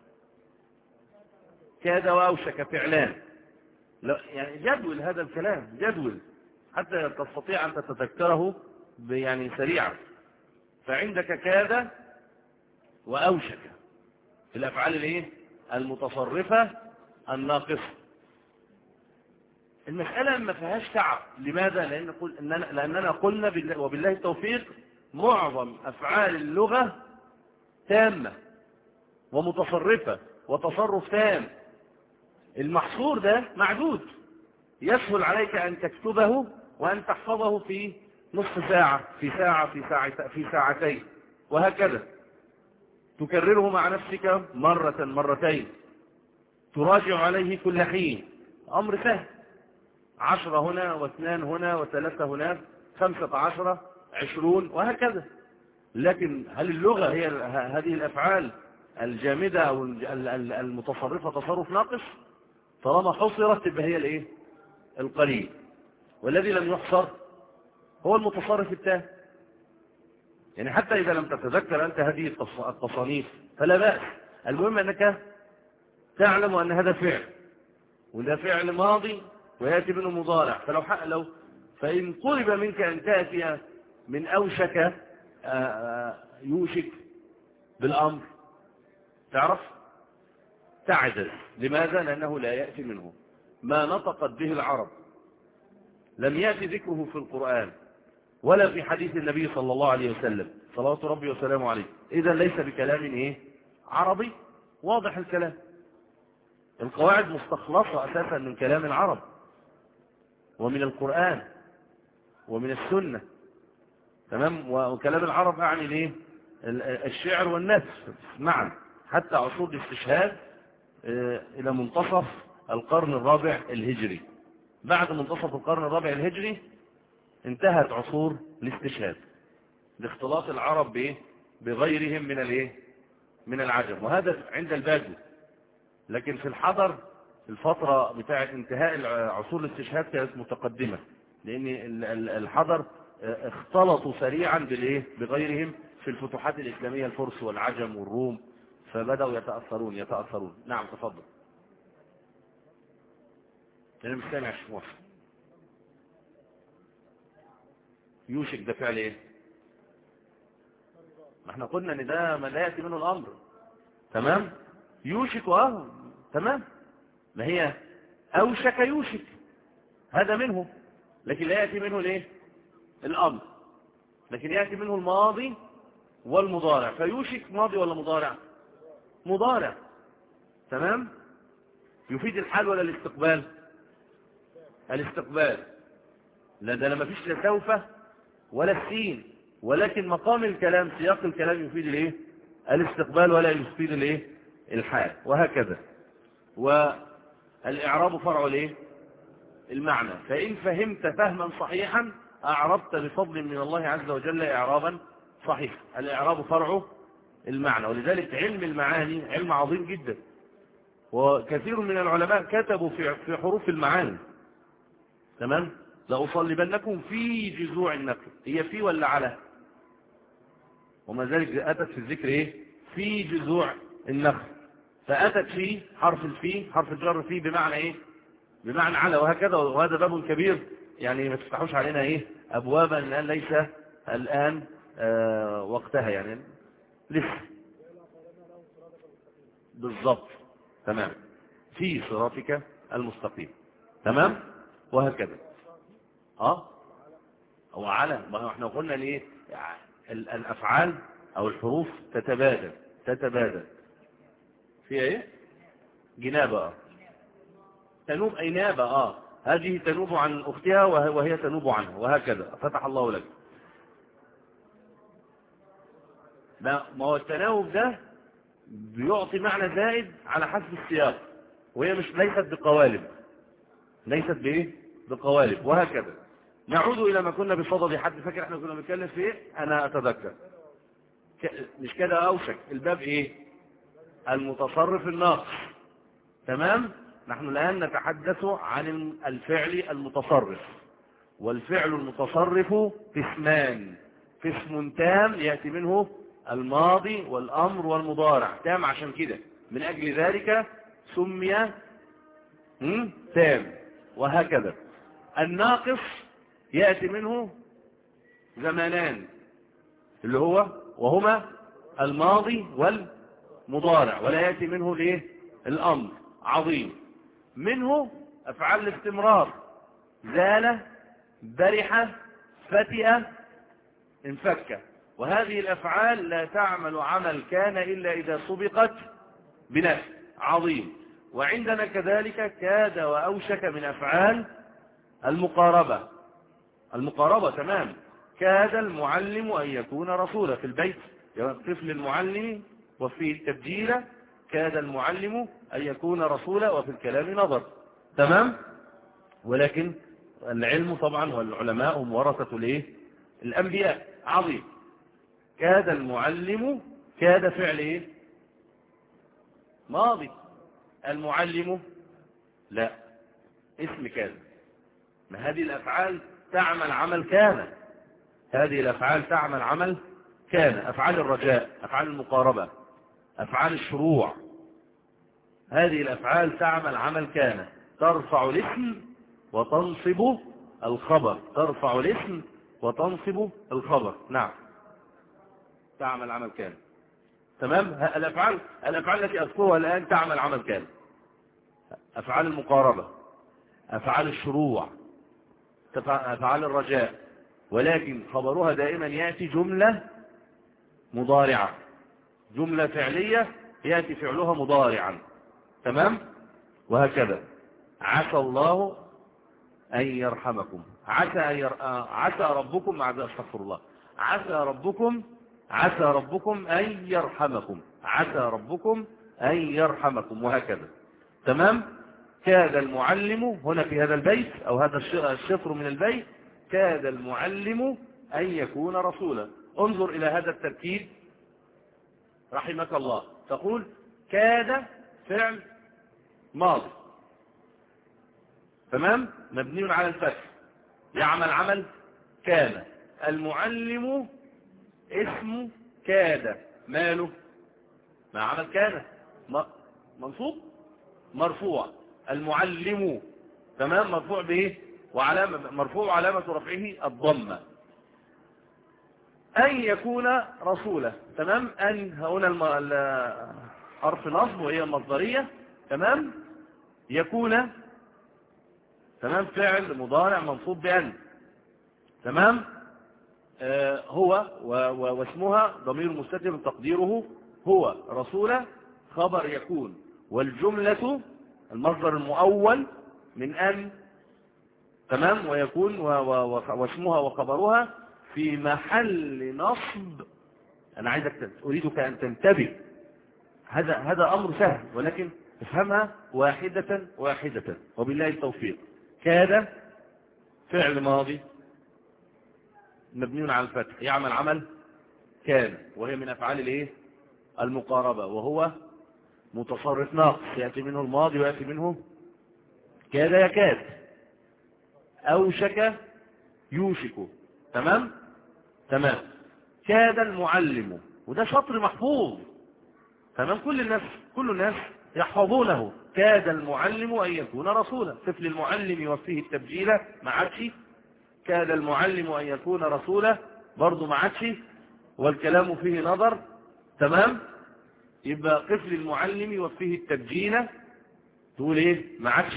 كاد واوشك فعلان. لا يعني جدول هذا الكلام، جدول حتى تستطيع ان تتذكره يعني سريعا. فعندك كاد واوشك في الافعال الايه؟ المتصرفة الناقصة. المسألة ما فيهاش تعب. لماذا؟ لأن قل إننا لأننا قلنا بالله وبالله التوفيق معظم أفعال اللغة تامة ومتصرفة وتصرف تام. المحصور ده معدود، يسهل عليك أن تكتبه وأن تحفظه في نصف ساعة، في ساعة، في ساعة، في ساعتين، وهكذا. تكرره مع نفسك مرة مرتين، تراجع عليه كل حين. أمر سهل. عشرة هنا واثنان هنا وثلاثة هنا، خمسة عشر، عشرون، وهكذا. لكن هل اللغة هي هذه الأفعال الجامدة أو المتصرفة تصرف ناقص؟ طالما حصرت تبقى هي الايه؟ القليل. والذي لم يحصر هو المتصرف التام. يعني حتى إذا لم تتذكر أنت هذه التصانيف فلا بأس، المهم أنك تعلم أن هذا فعل، وده فعل ماضي ويأتي منه مضارع. فلو حق لو فإن طلب منك أن تأتي من أوشك يوشك بالأمر، تعرف تعجز. لماذا؟ لأنه لا يأتي منه ما نطقت به العرب، لم يأتي ذكره في القرآن ولا في حديث النبي صلى الله عليه وسلم صلوات ربي وسلامه عليه. إذا ليس بكلام إيه؟ عربي واضح الكلام. القواعد مستخلصة أساسا من كلام العرب ومن القرآن ومن السنة، تمام. وكلام العرب أعني ليه؟ الشعر والنثر معا، حتى عصور الاستشهاد إلى منتصف القرن الرابع الهجري. بعد منتصف القرن الرابع الهجري انتهت عصور الاستشهاد لاختلاط العرب بايه؟ بغيرهم من الايه؟ من العجم. وهذا عند البادو. لكن في الحضر الفترة بتاعة انتهاء عصور الاستشهاد كانت متقدمة، لان الحضر اختلطوا سريعا بالايه؟ بغيرهم في الفتوحات الإسلامية، الفرس والعجم والروم، فبدأوا يتأثرون يتأثرون. نعم تفضل. انا مش سامع شيخ موافق. يوشك ده فعل ايه؟ ما احنا قلنا ان ده ما لا يأتي منه الامر. تمام. يوشك اه تمام. ما هي اوشك يوشك هذا منه، لكن لا يأتي منه الايه الامر، لكن يأتي منه الماضي والمضارع. فيوشك ماضي ولا مضارع؟ مضارع. تمام. يفيد الحال ولا الاستقبال؟ الاستقبال. لا ده لما فيش لا سوف ولا السين، ولكن مقام الكلام سياق الكلام يفيد الايه الاستقبال ولا يفيد الايه الحال، وهكذا. والاعراب فرع الايه المعنى. فان فهمت فهما صحيحا اعربت بفضل من الله عز وجل اعرابا صحيحا. الاعراب فرع المعنى، ولذلك علم المعاني علم عظيم جدا، وكثير من العلماء كتبوا في في حروف المعاني. تمام. لأصلبنكم في جذوع النخل. هي في ولا على؟ وما ذلك أتت في الذكر إيه في جذوع النخل، فأتت في حرف الفي حرف الجر فيه بمعنى إيه بمعنى على، وهكذا. وهذا باب كبير يعني ما تفتحوش علينا إيه أبوابا الآن ليس الآن آه وقتها يعني لسه. بالضبط. تمام. في صراطك المستقيم. تمام. وهكذا. اه هو على ما احنا قلنا ليه الافعال او الحروف تتبادل تتبادل فيها ايه جنابه اه تنوب اي نابه اه هذه تنوب عن اختها وهي تنوب عنها، وهكذا. فتح الله لك. ما هو التناوب ده بيعطي معنى زائد على حسب السياق، وهي مش ليست بقوالب ليست بايه بقوالب، وهكذا. نعود الى ما كنا بصدد. حد فاكر احنا كنا بنتكلم في ايه؟ انا اتذكر مش كده اوشك. الباب ايه المتصرف الناقص. تمام. نحن الان نتحدث عن الفعل المتصرف، والفعل المتصرف قسمان. قسم تام ياتي منه الماضي والامر والمضارع. تام عشان كده من اجل ذلك سمي تام، وهكذا. الناقص يأتي منه زمانان اللي هو وهما الماضي والمضارع، ولا يأتي منه الايه الامر. عظيم. منه افعال الاستمرار: زال، برح، فتئ، انفك. وهذه الافعال لا تعمل عمل كان الا اذا سبقت بنفي. عظيم. وعندنا كذلك كاد واوشك من افعال المقاربة. المقاربة. تمام. كاد المعلم أن يكون رسولا. في البيت طفل المعلم وفي تبجيل كاد المعلم أن يكون رسولا، وفي الكلام نظر. تمام. ولكن العلم طبعا والعلماء هم ورثة الايه الأنبياء. عظيم. كاد المعلم. كاد فعل ايه ماضي. المعلم لا اسم كاد. ما هذه الأفعال تعمل عمل كان. هذه الأفعال تعمل عمل كان. أفعال الرجاء، أفعال المقاربة، أفعال الشروع، هذه الأفعال تعمل عمل كان. ترفع الاسم وتنصب الخبر. ترفع الاسم وتنصب الخبر. نعم. تعمل عمل كان. تمام. الأفعال الأفعال التي أذكرها الآن تعمل عمل كان. أفعال المقاربة، أفعال الشروع، أفعال الرجاء، ولكن خبرها دائما يأتي جملة مضارعة. جملة فعلية يأتي فعلها مضارعا. تمام. وهكذا. عسى الله أن يرحمكم. عسى أن ير... عسى ربكم مع استغفر الله عسى ربكم عسى ربكم أن يرحمكم. عسى ربكم أن يرحمكم، وهكذا. تمام. كاد المعلم هنا في هذا البيت أو هذا الشطر من البيت، كاد المعلم أن يكون رسولا. انظر إلى هذا التركيب رحمك الله. تقول كاد فعل ماضي. تمام. مبني على الفتح يعمل عمل كان. المعلم اسم كاد. ماله ما عمل كان منصوب مرفوع. المعلم تمام مرفوع به وعلامة مرفوع علامة رفعه الضمة. أن يكون رسولا. تمام. أن هنا الم... حرف نصب وهي المصدرية. تمام. يكون تمام فعل مضارع منصوب بأن. تمام. آه هو و... و... واسمها ضمير مستتر تقديره هو رسولا خبر يكون، والجملة المصدر المؤول من أن. تمام. ويكون و... و... واسمها وخبرها في محل نصب. أنا عايزك أريدك أن تنتبه، هذا هذا أمر سهل ولكن افهمها واحدة واحدة وبالله التوفيق. كاد فعل ماضي مبني على الفتح يعمل عمل كان، وهي من أفعال الايه المقاربة، وهو متصرف ناقص يأتي منه الماضي ويأتي منه كاد يكاد، أوشك يوشك. تمام. تمام. كاد المعلم، وده شطر محفوظ. تمام. كل الناس كل الناس يحفظونه. كاد المعلم أن يكون رسولا. طفل المعلم يوفيه التبجيل ما عادش. كاد المعلم أن يكون رسولا برضه ما عادش، والكلام فيه نظر. تمام. يبقى طفل المعلم يوفيه التبجيل تقول ايه ما عادش.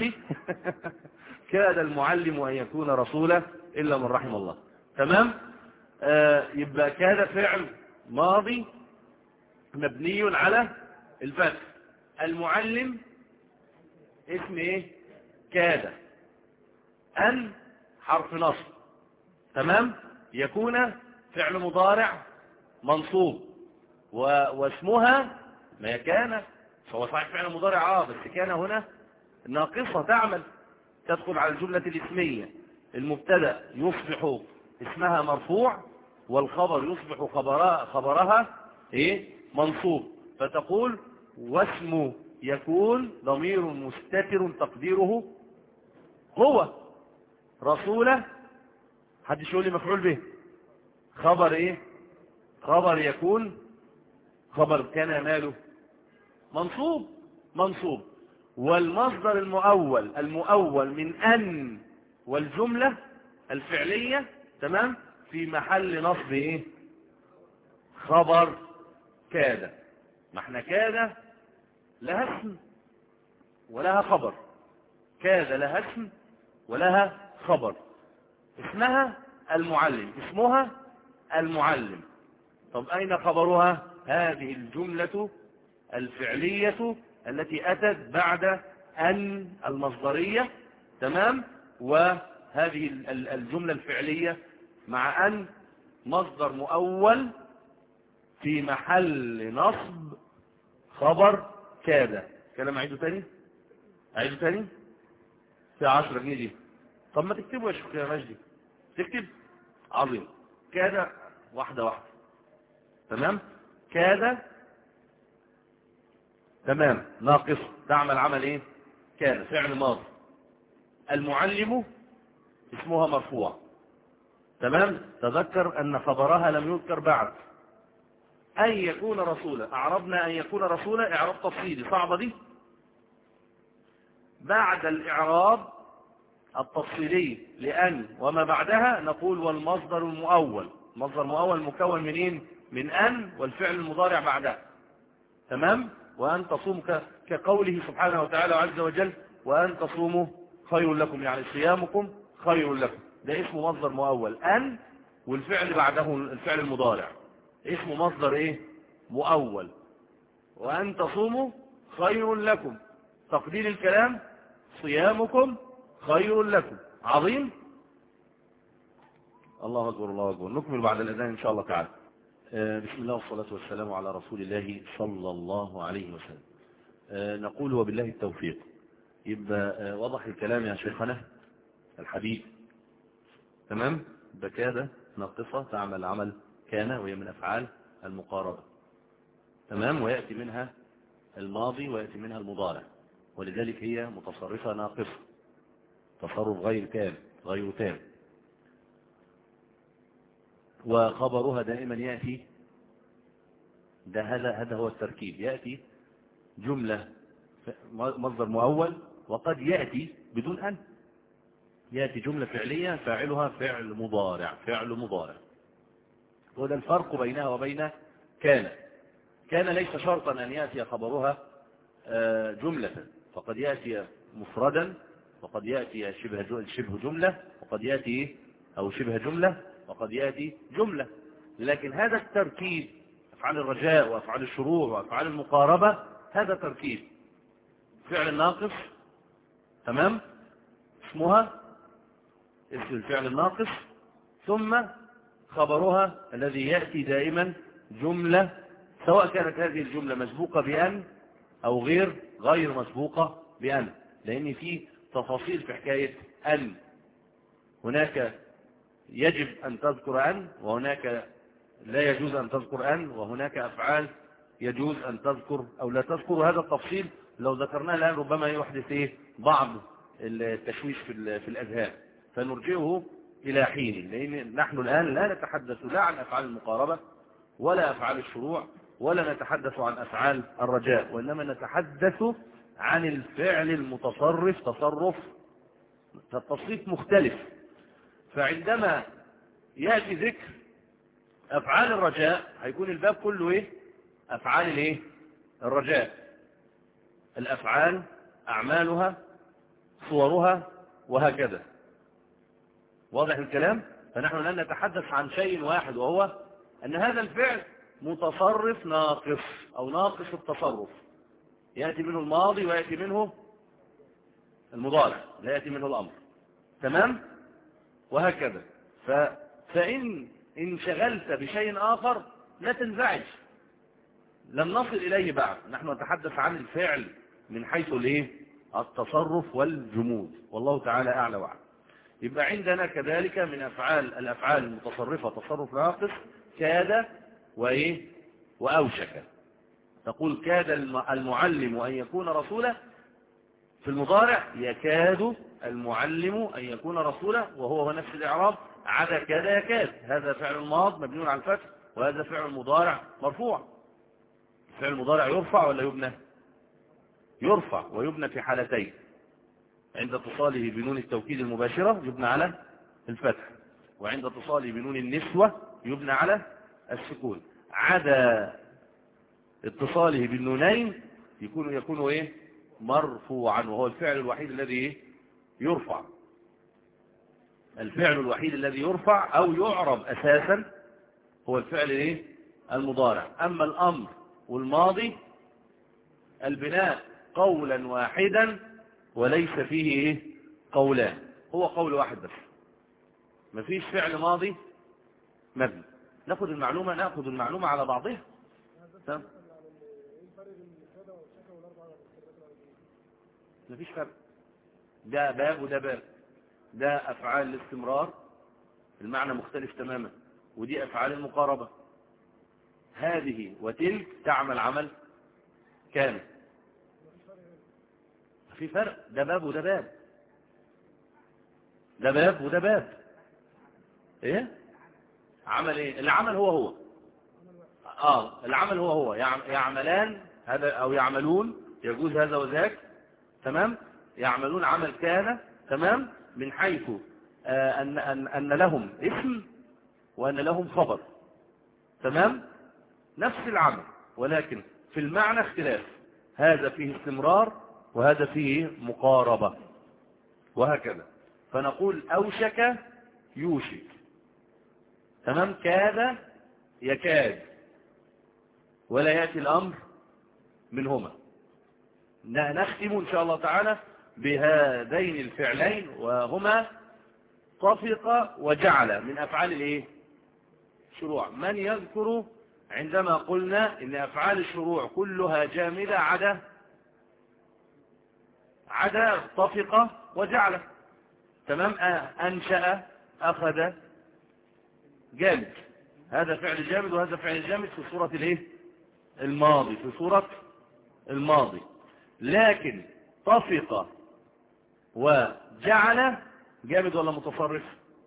كاد المعلم أن يكون رسولا إلا من رحم الله. تمام. آه يبقى كاد فعل ماضي مبني على الفتح. المعلم اسم ايه كاد. أن حرف نصب. تمام. يكون فعل مضارع منصوب و... واسمها ما كان، فهو صحيح فعل مضارع اه بس كان هنا ناقصة تعمل، تدخل على الجملة الاسمية. المبتدا يصبح اسمها مرفوع والخبر يصبح خبرها, خبرها ايه منصوب، فتقول واسم يكون ضمير مستتر تقديره هو رسوله. حد يقول لي مفعول به. خبر ايه خبر يكون خبر كان ماله منصوب منصوب والمصدر المؤول المؤول من أن والجملة الفعلية. تمام. في محل نصب ايه خبر كاد. ما احنا كاد لها اسم ولها خبر. كاد لها اسم ولها خبر. اسمها المعلم، اسمها المعلم. طب أين خبرها؟ هذه الجملة الفعلية التي أتت بعد أن المصدرية. تمام. وهذه الجملة الفعلية مع أن مصدر مؤول في محل نصب خبر كاد. كلام عيده تاني عيده تاني في عشرة جنيه دي. طب ما تكتبوا يا شيخ يا مجدي، تكتب عظيم. كاد واحدة واحدة. تمام. كاد تمام ناقص تعمل عمل ايه كان فعل ماضي. المعلم اسمها مرفوع. تمام. تذكر ان خبرها لم يذكر بعد. ان يكون رسولا اعربنا ان يكون رسولا اعراب تفصيلي صعبة دي. بعد الاعراب التفصيلي لأن وما بعدها نقول والمصدر المؤول. مصدر مؤول مكون منين من أن والفعل المضارع بعدها. تمام. وأن تصوم كقوله سبحانه وتعالى عز وجل وأن تصوموا خير لكم، يعني صيامكم خير لكم. ده اسمه مصدر مؤول أن، والفعل بعده الفعل المضارع اسمه مصدر ايه مؤول. وأن تصوموا خير لكم تقدير الكلام صيامكم خير لكم. عظيم. الله أكبر الله أكبر. نكمل بعد الأذان إن شاء الله تعالى. بسم الله والصلاة والسلام على رسول الله صلى الله عليه وسلم. نقول وبالله التوفيق. يبقى وضح الكلام يا شيخنا الحبيب. تمام. بكادة ناقصة تعمل عمل كان، وهي من أفعال المقاربة. تمام. ويأتي منها الماضي ويأتي منها المضارع، ولذلك هي متصرفة ناقصة تصرف غير تام غير تام. وخبرها دائما يأتي ده هذا هذا هو التركيب. يأتي جملة مصدر مؤول، وقد يأتي بدون أن. يأتي جملة فعلية فاعلها فعل مضارع فعل مضارع. وده الفرق بينها وبين كان. كان ليس شرطا أن يأتي خبرها جملة، فقد يأتي مفردا، وقد يأتي شبه شبه جملة، وقد يأتي أو شبه جملة، وقد يأتي جملة. لكن هذا التركيب، أفعال الرجاء وأفعال الشروع وأفعال المقاربة، هذا تركيب فعل الناقص، تمام، اسمها اسم الفعل الناقص، ثم خبرها الذي يأتي دائما جملة، سواء كانت هذه الجملة مسبوقة بأن أو غير غير مسبوقة بأن، لأن في تفاصيل في حكاية أن. هناك يجب أن تذكر أن، وهناك لا يجوز أن تذكر أن، وهناك أفعال يجوز أن تذكر أو لا تذكر. هذا التفصيل لو ذكرناه الآن ربما يحدث إيه بعض التشويش في في الأذهان، فنرجعه إلى حين، لأن نحن الآن لا نتحدث لا عن أفعال المقاربة ولا أفعال الشروع ولا نتحدث عن أفعال الرجاء، وإنما نتحدث عن الفعل المتصرف تصرف التصريف مختلف. فعندما يأتي ذكر أفعال الرجاء هيكون الباب كله إيه؟ أفعال الإيه؟ الرجاء، الأفعال أعمالها صورها وهكذا. واضح الكلام؟ فنحن لن نتحدث عن شيء واحد، وهو أن هذا الفعل متصرف ناقص أو ناقص التصرف، يأتي منه الماضي ويأتي منه المضارع، لا يأتي منه الأمر، تمام؟ وهكذا. ف... فإن انشغلت بشيء آخر لا تنزعج، لن نصل إليه بعد. نحن نتحدث عن الفعل من حيث الايه؟ التصرف والجمود، والله تعالى أعلى وأعلم. يبقى عندنا كذلك من أفعال الأفعال المتصرفة تصرف ناقص كاد وإيه وأوشك. تقول كاد المعلم أن يكون رسولا، في المضارع يكاد المعلم أن يكون رسولا، وهو نفس الإعراب عدا كاد يكاد. هذا فعل الماض مبني على الفتح، وهذا فعل المضارع مرفوع. فعل المضارع يرفع ولا يبنى؟ يرفع، ويبنى في حالتين: عند اتصاله بنون التوكيد المباشرة يبنى على الفتح، وعند اتصاله بنون النسوة يبنى على السكون. عدا اتصاله بالنونين يكون يكون ايه؟ مرفوعا، وهو الفعل الوحيد الذي ايه؟ يرفع. الفعل الوحيد الذي يرفع او يعرب اساسا هو الفعل ايه؟ المضارع. اما الامر والماضي البناء قولا واحدا وليس فيه ايه؟ قولان، هو قول واحد بس، مفيش فعل ماضي مبني. ناخذ المعلومة ناخذ المعلومة على بعضها. تمام، مفيش فرق، ده باب وده باب. ده أفعال الاستمرار المعنى مختلف تماما، ودي أفعال المقاربة. هذه وتلك تعمل عمل كامل، في فرق، ده باب وده باب، ده باب وده باب. ايه عمل ايه؟ العمل هو هو اه العمل هو هو يعملان هذا او يعملون، يجوز هذا وذاك، تمام. يعملون عمل كان، تمام، من حيث آه أن, أن, أن لهم اسم وأن لهم خبر، تمام، نفس العمل، ولكن في المعنى اختلاف. هذا فيه استمرار وهذا فيه مقاربة، وهكذا. فنقول أوشك يوشك، تمام، كاد يكاد، ولا يأتي الأمر منهما. نختم إن شاء الله تعالى بهذين الفعلين، وهما طفق وجعل من أفعال الايه؟ شروع. من يذكر عندما قلنا إن أفعال الشروع كلها جامدة عدا عدا طفق وجعل، تمام. أنشأ أخذ جامد، هذا فعل جامد وهذا فعل جامد في صورة الايه؟ الماضي، في صورة الماضي. لكن طفق وجعل جامد ولا متصرف؟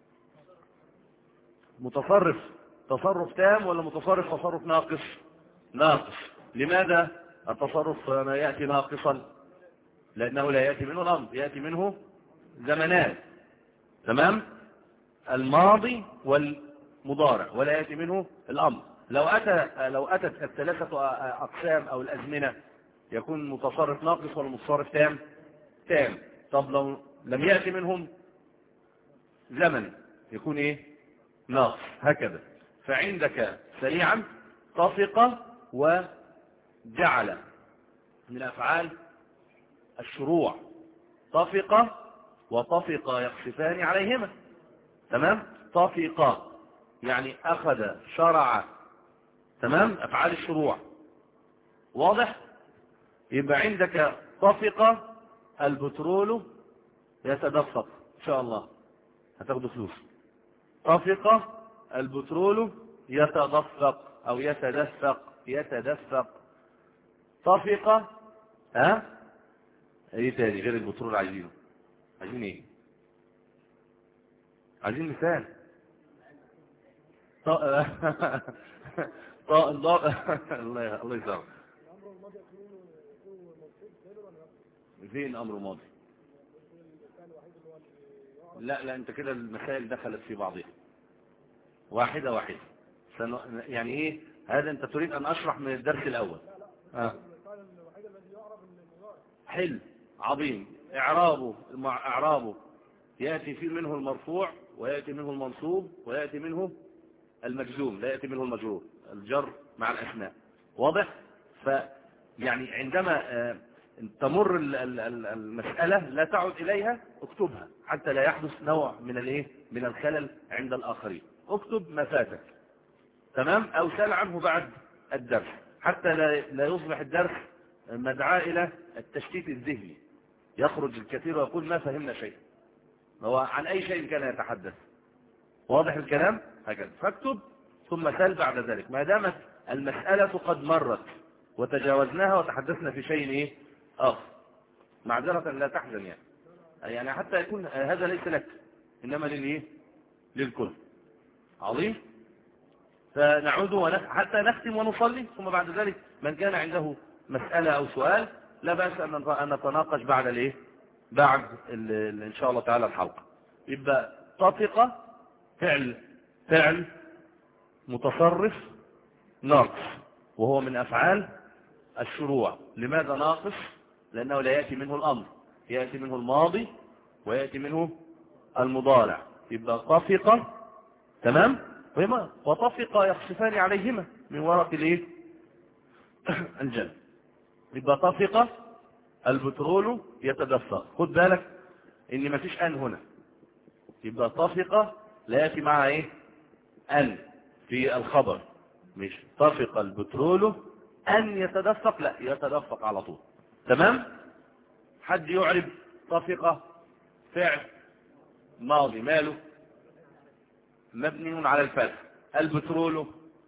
متصرف تصرف تام ولا متصرف تصرف ناقص؟ ناقص. لماذا التصرف يأتي ناقصا؟ لأنه لا يأتي منه الأمر، يأتي منه زمنان، تمام، الماضي والمضارع، ولا يأتي منه الأمر. لو أتى لو أتت الثلاثة أقسام أو الأزمنة يكون متصرف ناقص ولا متصرف تام؟ تام. طب لو لم يأتي منهم زمن يكون إيه؟ ناقص. هكذا. فعندك سريعا طفق وجعل من أفعال الشروع. طفق وطفق يخصفان عليهما. تمام؟ طفق يعني أخذ شرع. تمام؟ أفعال الشروع. واضح؟ يبقى عندك طفق البترول يتدفق. إن شاء الله هتاخدوا فلوس. طفق البترول يتدفق أو يتدفق يتدفق. طفق. ها؟ ايه تاني غير البترول عايزينه؟ عايزين ايه؟ عايزين مثال. ط... ط... الله الله يسامحك. فين امر ماضي؟ لا لا انت كده المسائل دخلت في بعضها واحدة واحدة. سن... يعني ايه هذا؟ انت تريد ان اشرح من الدرس الاول. اه حل عظيم. اعرابه اعرابه يأتي فيه منه المرفوع ويأتي منه المنصوب ويأتي منه المجزوم، لا يأتي منه المجرور، الجر مع الأسماء. واضح؟ فيعني عندما تمر المسألة لا تعد إليها اكتبها حتى لا يحدث نوع من الايه من الخلل عند الآخرين. اكتب ما فاتك. تمام؟ أو سأل عنه بعد الدرس حتى لا يصبح الدرس مدعاة إلى التشتيت الذهني. يخرج الكثير ويقول ما فهمنا شيء. هو عن أي شيء كان يتحدث. واضح الكلام؟ هكذا. فاكتب ثم سل بعد ذلك ما دامت المسألة قد مرت وتجاوزناها وتحدثنا في شيء ايه آخر. معذرة لا تحزن يعني يعني حتى يكون هذا ليس لك إنما للإيه للكل. عظيم. فنعود ونخ... حتى نختم ونصلي ثم بعد ذلك من كان عنده مسألة أو سؤال لا بأس أن نتناقش بعد الايه بعد ال... ال... إن شاء الله تعالى الحلقة. يبقى طفق فعل فعل متصرف ناقص وهو من أفعال الشروع. لماذا ناقص؟ لأنه لا يأتي منه الأمر، يأتي منه الماضي ويأتي منه المضارع. يبقى طفق. تمام؟ وطفق يخصفان عليهما من ورق الايه الجنة. يبقى طفق البترول يتدفق. خد بالك ان مفيش ان هنا. يبقى طفق لا يأتي معها ايه ان في الخبر. مش طفق البترول ان يتدفق، لا يتدفق على طول. تمام؟ حد يعرب طفق فعل ماضي ماله مبني على الفتح. البترول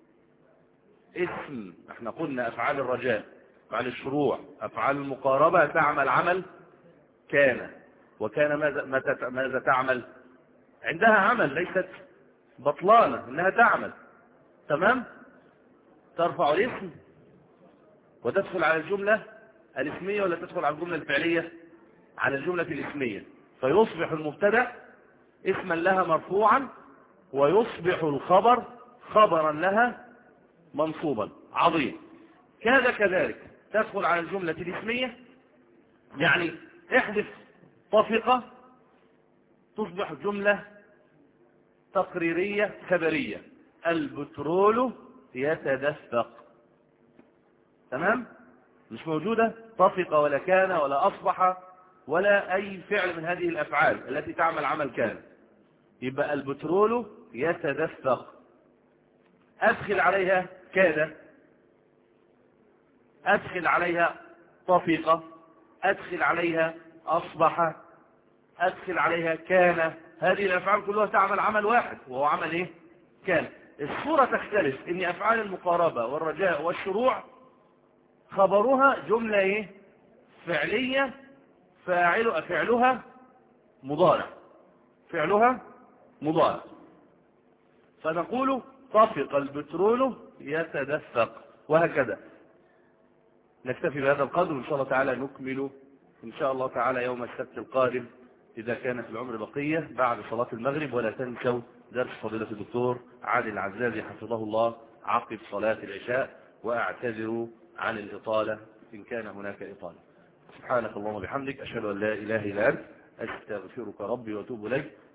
اسم. احنا قلنا افعال الرجاء افعال الشروع افعال المقاربة تعمل عمل كان. وكان ماذا ماذا تعمل؟ عندها عمل ليست بطلانة انها تعمل. تمام؟ ترفع الاسم وتدخل على الجملة الاسمية ولا تدخل على الجملة الفعلية؟ على الجملة الاسمية. فيصبح المبتدا اسما لها مرفوعا ويصبح الخبر خبرا لها منصوبا. عظيم. كذا كذلك تدخل على الجملة الاسمية يعني احذف طفقة تصبح جملة تقريرية خبرية. البترول يتدفق. تمام؟ مش موجودة طفق ولا كان ولا أصبح ولا أي فعل من هذه الأفعال التي تعمل عمل كان. يبقى البترول يتدفق. أدخل عليها كان، أدخل عليها طفق، أدخل عليها أصبح، أدخل عليها كان. هذه الأفعال كلها تعمل عمل واحد وهو عمل إيه؟ كان. الصورة تختلف إن أفعال المقاربة والرجاء والشروع خبرها جملة إيه؟ فعلية فاعل فعلها مضارع. فعلها مضارع. فنقول طفق البترول يتدفق وهكذا. نكتفي بهذا القدر وإن شاء الله تعالى نكمل إن شاء الله تعالى يوم السبت القادم إذا كان في العمر بقية بعد صلاة المغرب. ولا تنسوا درس فضيلة الدكتور عادل العزازي حفظه الله عقب صلاة العشاء، وأعتذر عن الإطالة إن كان هناك إطالة. سبحانك اللهم وبحمدك، أشهد أن لا إله إلا أنت، أستغفرك ربي وأتوب إليك.